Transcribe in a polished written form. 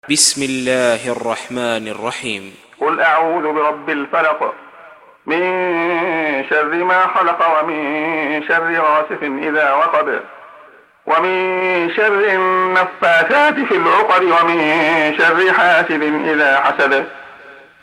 بسم الله الرحمن الرحيم. قل أعوذ برب الفلق، من شر ما خلق، ومن شر غاسق إذا وقب، ومن شر النفاثات في العقد، ومن شر حاسد إذا حسد.